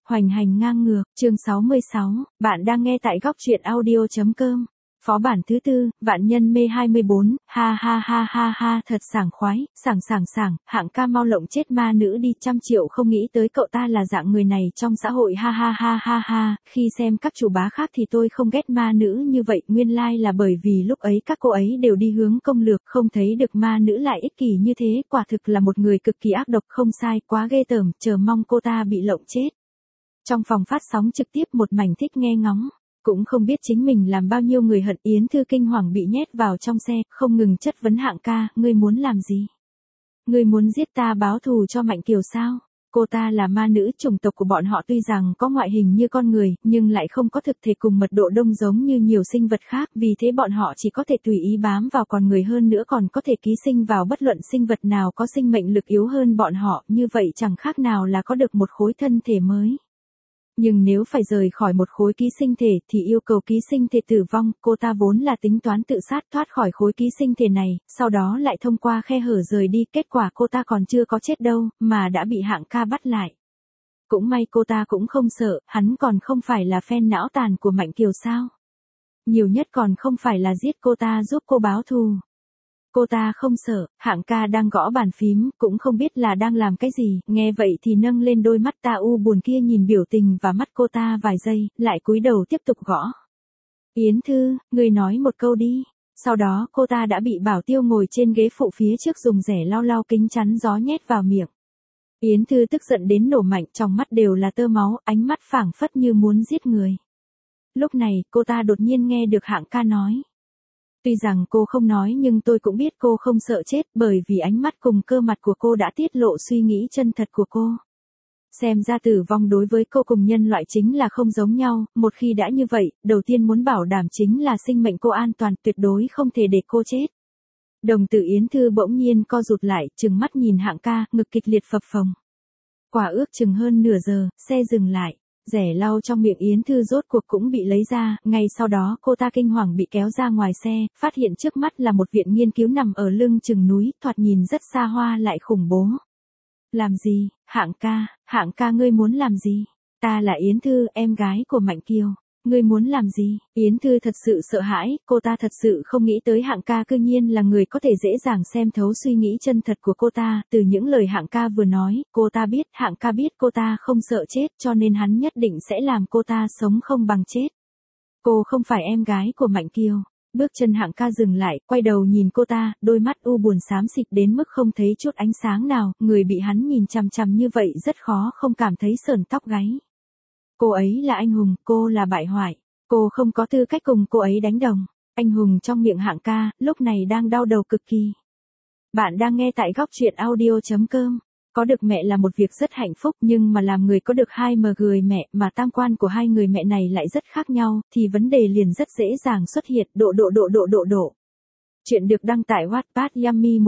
Hoành hành ngang ngược, chương 66, bạn đang nghe tại góc truyện audio.com. Phó bản thứ tư, vạn nhân mê 24, ha ha ha ha ha, thật sảng khoái, sảng, Hạng ca mau lộng chết ma nữ đi, 100 triệu không nghĩ tới cậu ta là dạng người này trong xã hội, ha ha ha ha ha, khi xem các chủ bá khác thì tôi không ghét ma nữ như vậy, nguyên lai là bởi vì lúc ấy các cô ấy đều đi hướng công lược, không thấy được ma nữ lại ích kỷ như thế, quả thực là một người cực kỳ ác độc, không sai, quá ghê tởm, chờ mong cô ta bị lộng chết. Trong phòng phát sóng trực tiếp một mảnh thích nghe ngóng. Cũng không biết chính mình làm bao nhiêu người hận, Yến Thư kinh hoàng bị nhét vào trong xe, không ngừng chất vấn Hạng ca, ngươi muốn làm gì? Ngươi muốn giết ta báo thù cho Mạnh Kiều sao? Cô ta là ma nữ, chủng tộc của bọn họ tuy rằng có ngoại hình như con người, nhưng lại không có thực thể cùng mật độ đông giống như nhiều sinh vật khác, vì thế bọn họ chỉ có thể tùy ý bám vào con người, hơn nữa còn có thể ký sinh vào bất luận sinh vật nào có sinh mệnh lực yếu hơn bọn họ, như vậy chẳng khác nào là có được một khối thân thể mới. Nhưng nếu phải rời khỏi một khối ký sinh thể thì yêu cầu ký sinh thể tử vong, cô ta vốn là tính toán tự sát thoát khỏi khối ký sinh thể này, sau đó lại thông qua khe hở rời đi, kết quả cô ta còn chưa có chết đâu, mà đã bị Hạng ca bắt lại. Cũng may cô ta cũng không sợ, hắn còn không phải là fan não tàn của Mạnh Kiều sao. Nhiều nhất còn không phải là giết cô ta giúp cô báo thù. Cô ta không sợ, Hạng ca đang gõ bàn phím, cũng không biết là đang làm cái gì, nghe vậy thì nâng lên đôi mắt ta u buồn kia nhìn biểu tình và mắt cô ta vài giây, lại cúi đầu tiếp tục gõ. Yến Thư, ngươi nói một câu đi. Sau đó cô ta đã bị bảo tiêu ngồi trên ghế phụ phía trước dùng rẻ lau kính chắn gió nhét vào miệng. Yến Thư tức giận đến nổ mạnh, trong mắt đều là tơ máu, ánh mắt phảng phất như muốn giết người. Lúc này, cô ta đột nhiên nghe được Hạng ca nói. Tuy rằng cô không nói nhưng tôi cũng biết cô không sợ chết, bởi vì ánh mắt cùng cơ mặt của cô đã tiết lộ suy nghĩ chân thật của cô. Xem ra tử vong đối với cô cùng nhân loại chính là không giống nhau, một khi đã như vậy, đầu tiên muốn bảo đảm chính là sinh mệnh cô an toàn, tuyệt đối không thể để cô chết. Đồng tử Yến Thư bỗng nhiên co rụt lại, trừng mắt nhìn Hạng ca, ngực kịch liệt phập phồng. Quả ước chừng hơn nửa giờ, xe dừng lại. Rẻ lau trong miệng Yến Thư rốt cuộc cũng bị lấy ra, ngay sau đó cô ta kinh hoàng bị kéo ra ngoài xe, phát hiện trước mắt là một viện nghiên cứu nằm ở lưng chừng núi, thoạt nhìn rất xa hoa lại khủng bố. Làm gì, Hạng ca ngươi muốn làm gì? Ta là Yến Thư, em gái của Mạnh Kiều. Ngươi muốn làm gì? Yến Thư thật sự sợ hãi, cô ta thật sự không nghĩ tới Hạng ca cư nhiên là người có thể dễ dàng xem thấu suy nghĩ chân thật của cô ta, từ những lời Hạng ca vừa nói, cô ta biết, Hạng ca biết cô ta không sợ chết cho nên hắn nhất định sẽ làm cô ta sống không bằng chết. Cô không phải em gái của Mạnh Kiều. Bước chân Hạng ca dừng lại, quay đầu nhìn cô ta, đôi mắt u buồn xám xịt đến mức không thấy chút ánh sáng nào, người bị hắn nhìn chằm chằm như vậy rất khó không cảm thấy sởn tóc gáy. Cô ấy là anh hùng, cô là bại hoại. Cô không có tư cách cùng cô ấy đánh đồng. Anh hùng trong miệng Hạng ca, lúc này đang đau đầu cực kỳ. Bạn đang nghe tại góc truyện audio.com. Có được mẹ là một việc rất hạnh phúc, nhưng mà làm người có được hai người mẹ mà tam quan của hai người mẹ này lại rất khác nhau, thì vấn đề liền rất dễ dàng xuất hiện, độ. Chuyện được đăng tại Wattpad Yummy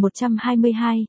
1122,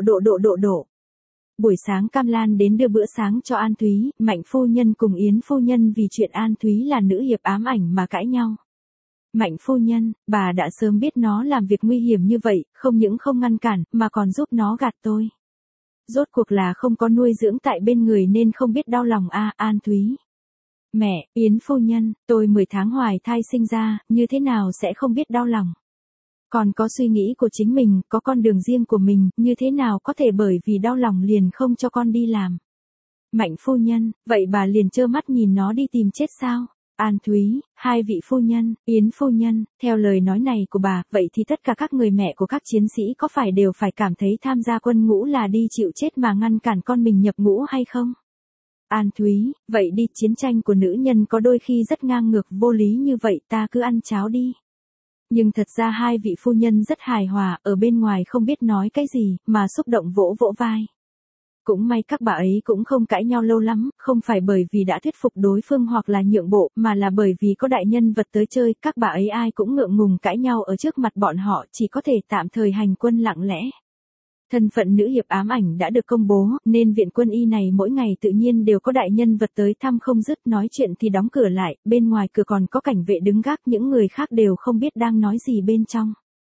độ. Buổi sáng Cam Lan đến đưa bữa sáng cho An Thúy, Mạnh phu nhân cùng Yến phu nhân vì chuyện An Thúy là nữ hiệp ám ảnh mà cãi nhau. Mạnh phu nhân, bà đã sớm biết nó làm việc nguy hiểm như vậy, không những không ngăn cản, mà còn giúp nó gạt tôi. Rốt cuộc là không có nuôi dưỡng tại bên người nên không biết đau lòng An Thúy. Mẹ, Yến phu nhân, tôi 10 tháng hoài thai sinh ra, như thế nào sẽ không biết đau lòng. Còn có suy nghĩ của chính mình, có con đường riêng của mình, như thế nào có thể bởi vì đau lòng liền không cho con đi làm. Mạnh phu nhân, vậy bà liền trơ mắt nhìn nó đi tìm chết sao? An Thúy, hai vị phu nhân, Yến phu nhân, theo lời nói này của bà, vậy thì tất cả các người mẹ của các chiến sĩ có phải đều phải cảm thấy tham gia quân ngũ là đi chịu chết mà ngăn cản con mình nhập ngũ hay không? An Thúy, vậy đi, chiến tranh của nữ nhân có đôi khi rất ngang ngược vô lý như vậy, ta cứ ăn cháo đi. Nhưng thật ra hai vị phu nhân rất hài hòa, ở bên ngoài không biết nói cái gì, mà xúc động vỗ vai. Cũng may các bà ấy cũng không cãi nhau lâu lắm, không phải bởi vì đã thuyết phục đối phương hoặc là nhượng bộ, mà là bởi vì có đại nhân vật tới chơi, các bà ấy ai cũng ngượng ngùng cãi nhau ở trước mặt bọn họ, chỉ có thể tạm thời hành quân lặng lẽ. Thân phận nữ hiệp ám ảnh đã được công bố, nên viện quân y này mỗi ngày tự nhiên đều có đại nhân vật tới thăm không dứt, nói chuyện thì đóng cửa lại, bên ngoài cửa còn có cảnh vệ đứng gác, những người khác đều không biết đang nói gì bên trong.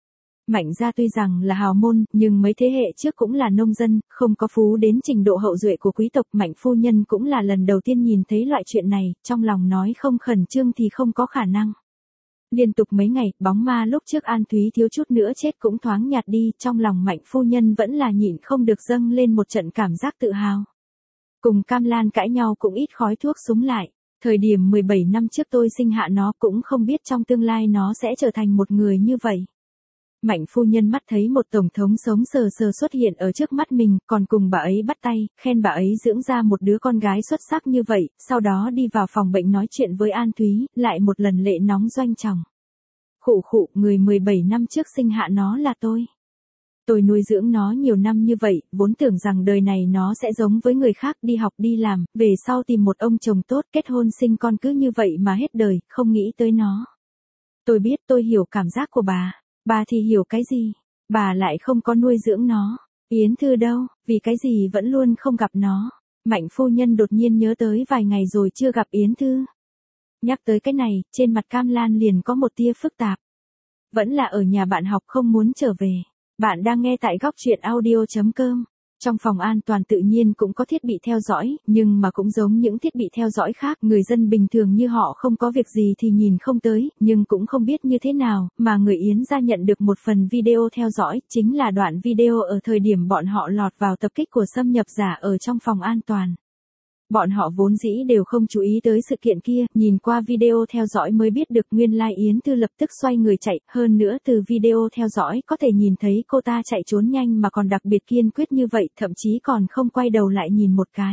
Mạnh gia tuy rằng là hào môn, nhưng mấy thế hệ trước cũng là nông dân, không có phú đến trình độ hậu duệ của quý tộc. Mạnh phu nhân cũng là lần đầu tiên nhìn thấy loại chuyện này, trong lòng nói không khẩn trương thì không có khả năng. Liên tục mấy ngày, bóng ma lúc trước An Thúy thiếu chút nữa chết cũng thoáng nhạt đi, trong lòng Mạnh phu nhân vẫn là nhịn không được dâng lên một trận cảm giác tự hào. Cùng Cam Lan cãi nhau cũng ít khói thuốc súng lại. Thời điểm 17 năm trước tôi sinh hạ nó cũng không biết trong tương lai nó sẽ trở thành một người như vậy. Mạnh phu nhân mắt thấy một tổng thống sống sờ sờ xuất hiện ở trước mắt mình, còn cùng bà ấy bắt tay, khen bà ấy dưỡng ra một đứa con gái xuất sắc như vậy, sau đó đi vào phòng bệnh nói chuyện với An Thúy, lại một lần lệ nóng doanh trọng. Khụ khụ, người 17 năm trước sinh hạ nó là tôi. Tôi nuôi dưỡng nó nhiều năm như vậy, vốn tưởng rằng đời này nó sẽ giống với người khác đi học đi làm, về sau tìm một ông chồng tốt, kết hôn sinh con cứ như vậy mà hết đời, không nghĩ tới nó. Tôi biết tôi hiểu cảm giác của bà. Bà thì hiểu cái gì? Bà lại không có nuôi dưỡng nó. Yến Thư đâu, vì cái gì vẫn luôn không gặp nó. Mạnh phu nhân đột nhiên nhớ tới vài ngày rồi chưa gặp Yến Thư. Nhắc tới cái này, trên mặt Cam Lan liền có một tia phức tạp. Vẫn là ở nhà bạn học không muốn trở về. Bạn đang nghe tại góc truyện audio.com. Trong phòng an toàn tự nhiên cũng có thiết bị theo dõi, nhưng mà cũng giống những thiết bị theo dõi khác, người dân bình thường như họ không có việc gì thì nhìn không tới, nhưng cũng không biết như thế nào, mà người Yến gia nhận được một phần video theo dõi, chính là đoạn video ở thời điểm bọn họ lọt vào tập kích của xâm nhập giả ở trong phòng an toàn. Bọn họ vốn dĩ đều không chú ý tới sự kiện kia, nhìn qua video theo dõi mới biết được nguyên lai Yến Thư lập tức xoay người chạy, hơn nữa từ video theo dõi có thể nhìn thấy cô ta chạy trốn nhanh mà còn đặc biệt kiên quyết như vậy, thậm chí còn không quay đầu lại nhìn một cái.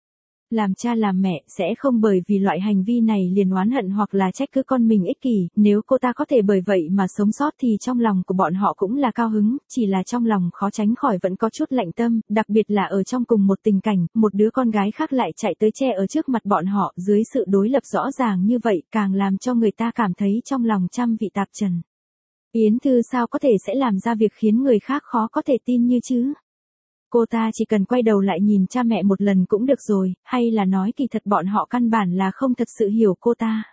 Làm cha làm mẹ sẽ không bởi vì loại hành vi này liền oán hận hoặc là trách cứ con mình ích kỷ, nếu cô ta có thể bởi vậy mà sống sót thì trong lòng của bọn họ cũng là cao hứng, chỉ là trong lòng khó tránh khỏi vẫn có chút lạnh tâm, đặc biệt là ở trong cùng một tình cảnh, một đứa con gái khác lại chạy tới che ở trước mặt bọn họ, dưới sự đối lập rõ ràng như vậy, càng làm cho người ta cảm thấy trong lòng trăm vị tạp trần. Yến Thư sao có thể sẽ làm ra việc khiến người khác khó có thể tin như chứ? Cô ta chỉ cần quay đầu lại nhìn cha mẹ một lần cũng được rồi, hay là nói kỳ thật bọn họ căn bản là không thật sự hiểu cô ta.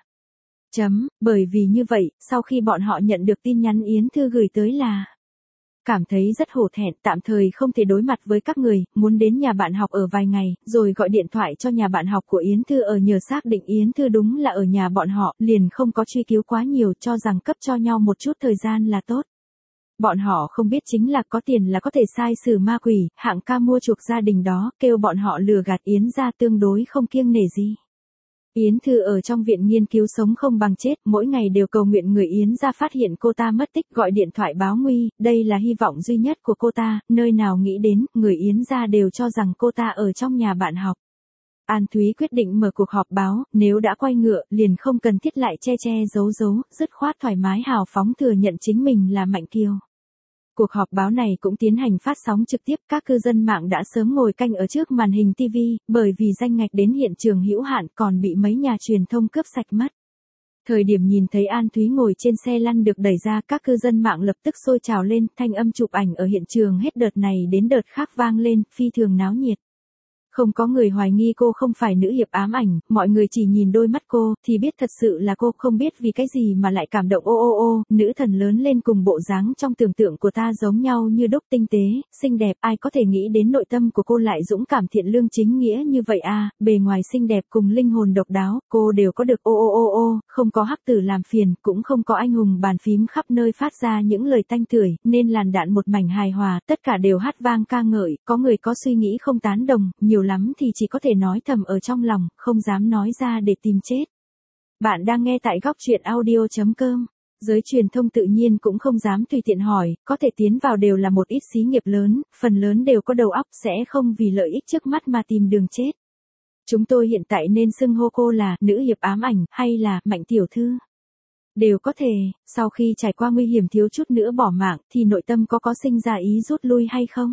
Bởi vì như vậy, sau khi bọn họ nhận được tin nhắn Yến Thư gửi tới là cảm thấy rất hổ thẹn, tạm thời không thể đối mặt với các người, muốn đến nhà bạn học ở vài ngày, rồi gọi điện thoại cho nhà bạn học của Yến Thư ở nhờ xác định Yến Thư đúng là ở nhà bọn họ, liền không có truy cứu quá nhiều, cho rằng cấp cho nhau một chút thời gian là tốt. Bọn họ không biết chính là có tiền là có thể sai xử ma quỷ, hạng ca mua chuộc gia đình đó, kêu bọn họ lừa gạt Yến gia tương đối không kiêng nể gì. Yến Thư ở trong viện nghiên cứu sống không bằng chết, mỗi ngày đều cầu nguyện người Yến gia phát hiện cô ta mất tích, gọi điện thoại báo nguy, đây là hy vọng duy nhất của cô ta, nơi nào nghĩ đến, người Yến gia đều cho rằng cô ta ở trong nhà bạn học. An Thúy quyết định mở cuộc họp báo, nếu đã quay ngựa, liền không cần thiết lại che giấu, dứt khoát thoải mái hào phóng thừa nhận chính mình là Mạnh Kiều. Cuộc họp báo này cũng tiến hành phát sóng trực tiếp, các cư dân mạng đã sớm ngồi canh ở trước màn hình TV, bởi vì danh ngạch đến hiện trường hữu hạn còn bị mấy nhà truyền thông cướp sạch mất. Thời điểm nhìn thấy An Thúy ngồi trên xe lăn được đẩy ra, các cư dân mạng lập tức sôi trào lên, thanh âm chụp ảnh ở hiện trường hết đợt này đến đợt khác vang lên, phi thường náo nhiệt. Không có người hoài nghi cô không phải nữ hiệp ám ảnh, mọi người chỉ nhìn đôi mắt cô, thì biết thật sự là cô, không biết vì cái gì mà lại cảm động ô, nữ thần lớn lên cùng bộ dáng trong tưởng tượng của ta giống nhau như đúc, tinh tế, xinh đẹp, ai có thể nghĩ đến nội tâm của cô lại dũng cảm thiện lương chính nghĩa như vậy à, bề ngoài xinh đẹp cùng linh hồn độc đáo, cô đều có được ô, không có hắc tử làm phiền, cũng không có anh hùng bàn phím khắp nơi phát ra những lời tanh tưởi, nên làn đạn một mảnh hài hòa, tất cả đều hát vang ca ngợi, có người có suy nghĩ không tán đồng, nhiều lắm thì chỉ có thể nói thầm ở trong lòng, không dám nói ra để tìm chết. Bạn đang nghe tại góc truyện audio.com. Giới truyền thông tự nhiên cũng không dám tùy tiện hỏi, có thể tiến vào đều là một ít xí nghiệp lớn, phần lớn đều có đầu óc, sẽ không vì lợi ích trước mắt mà tìm đường chết. Chúng tôi hiện tại nên xưng hô cô là nữ hiệp ám ảnh hay là Mạnh tiểu thư. Đều có thể, sau khi trải qua nguy hiểm thiếu chút nữa bỏ mạng thì nội tâm có sinh ra ý rút lui hay không?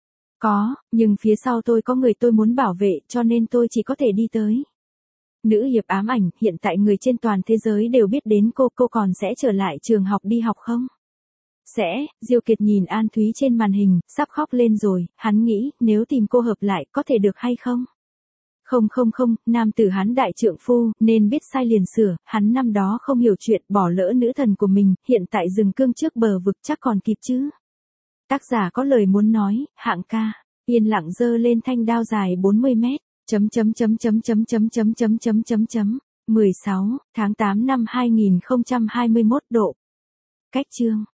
Có, nhưng phía sau tôi có người tôi muốn bảo vệ cho nên tôi chỉ có thể đi tới. Nữ hiệp ám ảnh, hiện tại người trên toàn thế giới đều biết đến cô còn sẽ trở lại trường học đi học không? Sẽ, Diêu Kiệt nhìn An Thúy trên màn hình, sắp khóc lên rồi, hắn nghĩ nếu tìm cô hợp lại có thể được hay không? Không không không, nam tử hắn đại trượng phu, nên biết sai liền sửa, hắn năm đó không hiểu chuyện, bỏ lỡ nữ thần của mình, hiện tại dừng cương trước bờ vực chắc còn kịp chứ. Tác giả có lời muốn nói, hạng ca, yên lặng giơ lên thanh đao dài 40 mét, 16 tháng 8 năm 2021 độ. Cách chương